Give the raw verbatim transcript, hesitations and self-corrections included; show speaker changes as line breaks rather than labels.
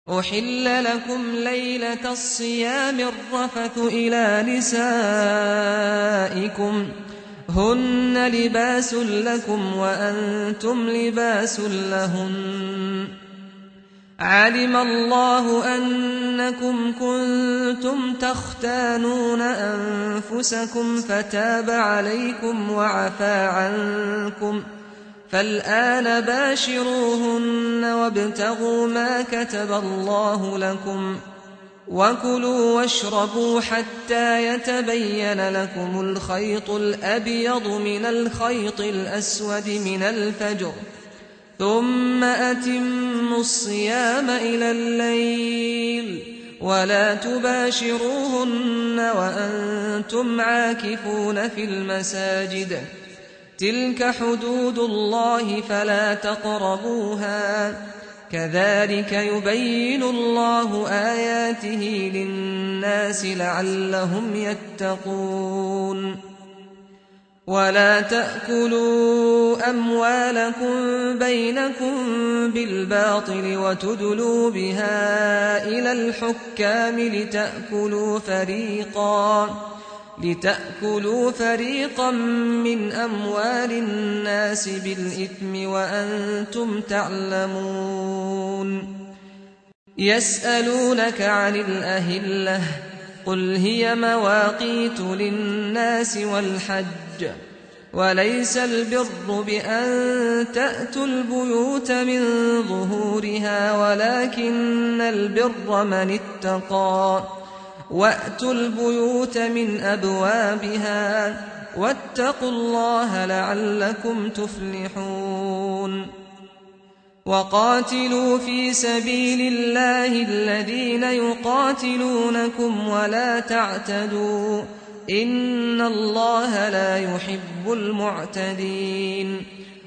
أحل لكم ليلة الصيام الرفث إلى نسائكم هن لباس لكم وأنتم لباس لهن علم الله أنكم كنتم تختانون أنفسكم فتاب عليكم وعفى عنكم فالآن باشروهن وابتغوا ما كتب الله لكم وكلوا واشربوا حتى يتبين لكم الخيط الأبيض من الخيط الأسود من الفجر ثم أتموا الصيام إلى الليل ولا تباشروهن وأنتم عاكفون في المساجد تلك حدود الله فلا تقربوها كذلك يبين الله آياته للناس لعلهم يتقون ولا تأكلوا أموالكم بينكم بالباطل وتدلوا بها إلى الحكام لتأكلوا فريقا لتأكلوا فريقا من أموال الناس بالإثم وأنتم تعلمون يسألونك عن الأهلة قل هي مواقيت للناس والحج وليس البر بأن تأتوا البيوت من ظهورها ولكن البر من اتقى وأتوا البيوت من أبوابها واتقوا الله لعلكم تفلحون وقاتلوا في سبيل الله الذين يقاتلونكم ولا تعتدوا إن الله لا يحب المعتدين